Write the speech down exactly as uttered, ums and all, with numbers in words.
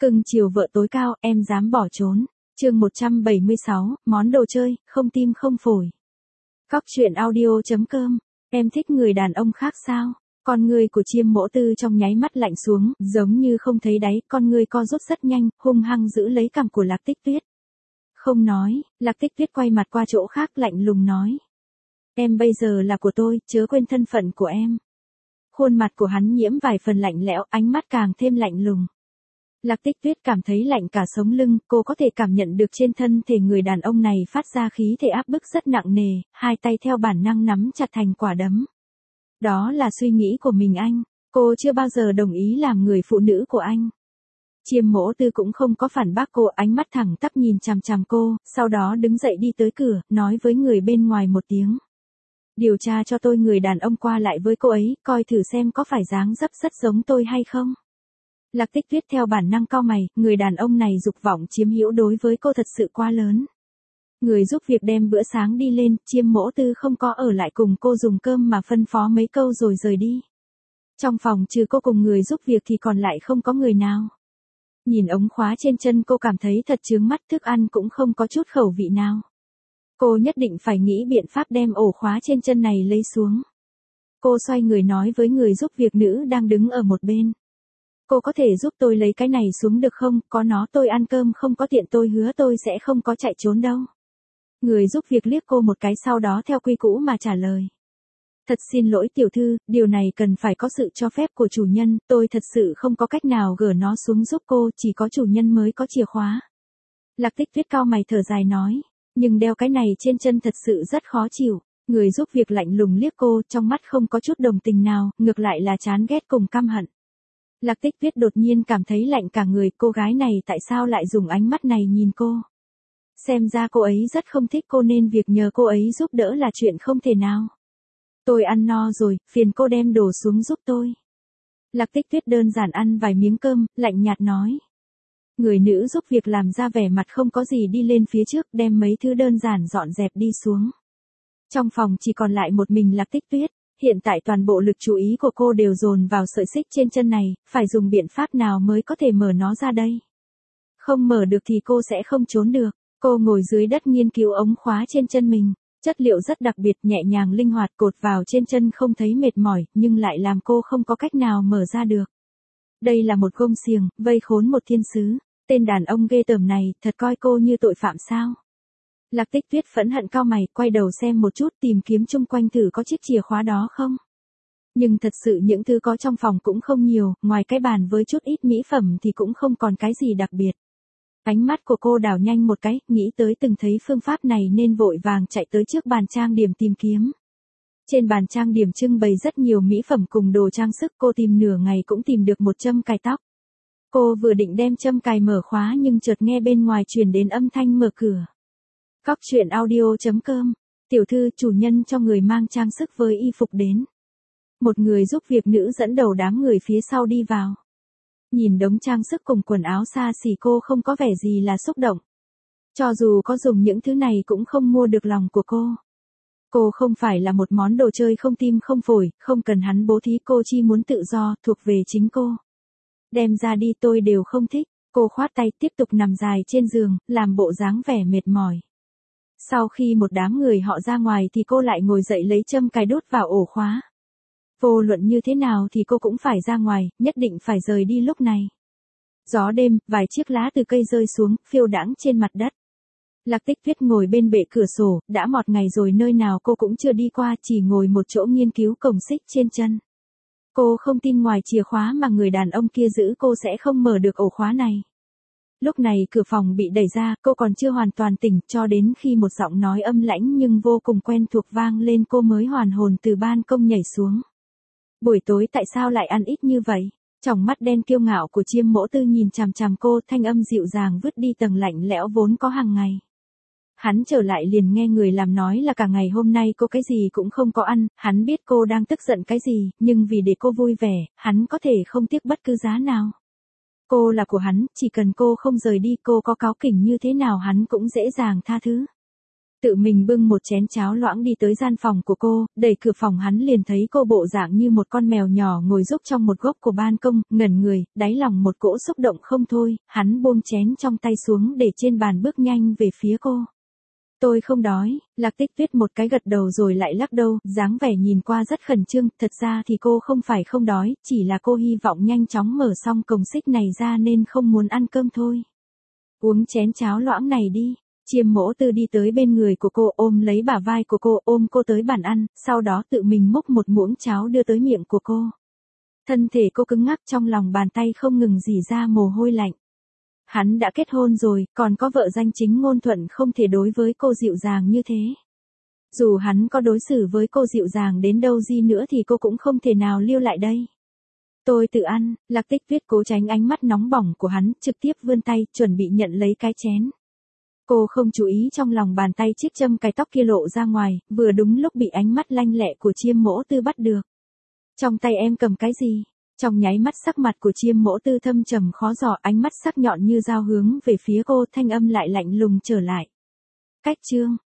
Cưng chiều vợ tối cao, em dám bỏ trốn. Chương một trăm bảy mươi sáu, món đồ chơi, không tim không phổi. Cóc truyện audio.com. Em thích người đàn ông khác sao? Con người của Chiêm Mỗ Tư trong nháy mắt lạnh xuống, giống như không thấy đáy, con người co rút rất nhanh, hung hăng giữ lấy cằm của Lạc Tích Tuyết. Không nói, Lạc Tích Tuyết quay mặt qua chỗ khác lạnh lùng nói. Em bây giờ là của tôi, chớ quên thân phận của em. Khuôn mặt của hắn nhiễm vài phần lạnh lẽo, ánh mắt càng thêm lạnh lùng. Lạc Tích Tuyết cảm thấy lạnh cả sống lưng, cô có thể cảm nhận được trên thân thể người đàn ông này phát ra khí thể áp bức rất nặng nề, hai tay theo bản năng nắm chặt thành quả đấm. Đó là suy nghĩ của mình anh, cô chưa bao giờ đồng ý làm người phụ nữ của anh. Chiêm Mỗ Tư cũng không có phản bác cô, ánh mắt thẳng tắp nhìn chằm chằm cô, sau đó đứng dậy đi tới cửa, nói với người bên ngoài một tiếng. Điều tra cho tôi người đàn ông qua lại với cô ấy, coi thử xem có phải dáng dấp rất giống tôi hay không. Lạc Tích Tuyết theo bản năng cau mày, người đàn ông này dục vọng chiếm hữu đối với cô thật sự quá lớn. Người giúp việc đem bữa sáng đi lên, Chiêm Mỗ Tư không có ở lại cùng cô dùng cơm mà phân phó mấy câu rồi rời đi. Trong phòng trừ cô cùng người giúp việc thì còn lại không có người nào. Nhìn ống khóa trên chân cô cảm thấy thật chướng mắt, thức ăn cũng không có chút khẩu vị nào. Cô nhất định phải nghĩ biện pháp đem ổ khóa trên chân này lấy xuống. Cô xoay người nói với người giúp việc nữ đang đứng ở một bên. Cô có thể giúp tôi lấy cái này xuống được không, có nó tôi ăn cơm không có tiện, tôi hứa tôi sẽ không có chạy trốn đâu. Người giúp việc liếc cô một cái sau đó theo quy củ mà trả lời. Thật xin lỗi tiểu thư, điều này cần phải có sự cho phép của chủ nhân, tôi thật sự không có cách nào gỡ nó xuống giúp cô, chỉ có chủ nhân mới có chìa khóa. Lạc Tích Tuyết cau mày thở dài nói, nhưng đeo cái này trên chân thật sự rất khó chịu. Người giúp việc lạnh lùng liếc cô, trong mắt không có chút đồng tình nào, ngược lại là chán ghét cùng căm hận. Lạc Tích Tuyết đột nhiên cảm thấy lạnh cả người, cô gái này tại sao lại dùng ánh mắt này nhìn cô? Xem ra cô ấy rất không thích cô nên việc nhờ cô ấy giúp đỡ là chuyện không thể nào. Tôi ăn no rồi, phiền cô đem đồ xuống giúp tôi. Lạc Tích Tuyết đơn giản ăn vài miếng cơm, lạnh nhạt nói. Người nữ giúp việc làm ra vẻ mặt không có gì đi lên phía trước, đem mấy thứ đơn giản dọn dẹp đi xuống. Trong phòng chỉ còn lại một mình Lạc Tích Tuyết. Hiện tại toàn bộ lực chú ý của cô đều dồn vào sợi xích trên chân này, phải dùng biện pháp nào mới có thể mở nó ra đây. Không mở được thì cô sẽ không trốn được. Cô ngồi dưới đất nghiên cứu ống khóa trên chân mình. Chất liệu rất đặc biệt, nhẹ nhàng linh hoạt, cột vào trên chân không thấy mệt mỏi, nhưng lại làm cô không có cách nào mở ra được. Đây là một gông xiềng, vây khốn một thiên sứ. Tên đàn ông ghê tởm này, thật coi cô như tội phạm sao? Lạc Tích Tuyết phẫn hận cau mày, quay đầu xem một chút, tìm kiếm chung quanh thử có chiếc chìa khóa đó không. Nhưng thật sự những thứ có trong phòng cũng không nhiều, ngoài cái bàn với chút ít mỹ phẩm thì cũng không còn cái gì đặc biệt. Ánh mắt của cô đảo nhanh một cái, nghĩ tới từng thấy phương pháp này nên vội vàng chạy tới trước bàn trang điểm tìm kiếm. Trên bàn trang điểm trưng bày rất nhiều mỹ phẩm cùng đồ trang sức, cô tìm nửa ngày cũng tìm được một châm cài tóc. Cô vừa định đem châm cài mở khóa nhưng chợt nghe bên ngoài truyền đến âm thanh mở cửa. Cóc truyện audio.com. Tiểu thư, chủ nhân cho người mang trang sức với y phục đến. Một người giúp việc nữ dẫn đầu đám người phía sau đi vào. Nhìn đống trang sức cùng quần áo xa xỉ cô không có vẻ gì là xúc động. Cho dù có dùng những thứ này cũng không mua được lòng của cô. Cô không phải là một món đồ chơi không tim không phổi, không cần hắn bố thí, cô chỉ muốn tự do, thuộc về chính cô. Đem ra đi tôi đều không thích. Cô khoát tay tiếp tục nằm dài trên giường, làm bộ dáng vẻ mệt mỏi. Sau khi một đám người họ ra ngoài thì cô lại ngồi dậy lấy châm cài đút vào ổ khóa. Vô luận như thế nào thì cô cũng phải ra ngoài, nhất định phải rời đi lúc này. Gió đêm, vài chiếc lá từ cây rơi xuống, phiêu đãng trên mặt đất. Lạc Tích Tuyết ngồi bên bệ cửa sổ, đã một ngày rồi nơi nào cô cũng chưa đi qua, chỉ ngồi một chỗ nghiên cứu cổng xích trên chân. Cô không tin ngoài chìa khóa mà người đàn ông kia giữ cô sẽ không mở được ổ khóa này. Lúc này cửa phòng bị đẩy ra, cô còn chưa hoàn toàn tỉnh, cho đến khi một giọng nói âm lãnh nhưng vô cùng quen thuộc vang lên cô mới hoàn hồn từ ban công nhảy xuống. Buổi tối tại sao lại ăn ít như vậy? Tròng mắt đen kiêu ngạo của Chiêm Mỗ Tư nhìn chằm chằm cô, thanh âm dịu dàng vứt đi tầng lạnh lẽo vốn có hàng ngày. Hắn trở lại liền nghe người làm nói là cả ngày hôm nay cô cái gì cũng không có ăn, hắn biết cô đang tức giận cái gì, nhưng vì để cô vui vẻ, hắn có thể không tiếc bất cứ giá nào. Cô là của hắn, chỉ cần cô không rời đi, cô có cáu kỉnh như thế nào hắn cũng dễ dàng tha thứ. Tự mình bưng một chén cháo loãng đi tới gian phòng của cô, đẩy cửa phòng hắn liền thấy cô bộ dạng như một con mèo nhỏ ngồi rúc trong một góc của ban công, ngẩn người, đáy lòng một cỗ xúc động không thôi, hắn buông chén trong tay xuống để trên bàn bước nhanh về phía cô. Tôi không đói, Lạc Tích Tuyết một cái gật đầu rồi lại lắc đầu, dáng vẻ nhìn qua rất khẩn trương, thật ra thì cô không phải không đói, chỉ là cô hy vọng nhanh chóng mở xong cổng xích này ra nên không muốn ăn cơm thôi. Uống chén cháo loãng này đi. Chiêm Mỗ Tư đi tới bên người của cô ôm lấy bả vai của cô ôm cô tới bàn ăn, sau đó tự mình múc một muỗng cháo đưa tới miệng của cô. Thân thể cô cứng ngắc trong lòng bàn tay không ngừng rỉ ra mồ hôi lạnh. Hắn đã kết hôn rồi, còn có vợ danh chính ngôn thuận không thể đối với cô dịu dàng như thế. Dù hắn có đối xử với cô dịu dàng đến đâu gì nữa thì cô cũng không thể nào lưu lại đây. Tôi tự ăn, Lạc Tích Tuyết cố tránh ánh mắt nóng bỏng của hắn, trực tiếp vươn tay, chuẩn bị nhận lấy cái chén. Cô không chú ý trong lòng bàn tay chiếc châm cài tóc kia lộ ra ngoài, vừa đúng lúc bị ánh mắt lanh lẹ của Chiêm Mỗ Tư bắt được. Trong tay em cầm cái gì? Trong nháy mắt sắc mặt của Chiêm Mỗ Tư thâm trầm khó dò, ánh mắt sắc nhọn như dao hướng về phía cô, thanh âm lại lạnh lùng trở lại. Cách chương,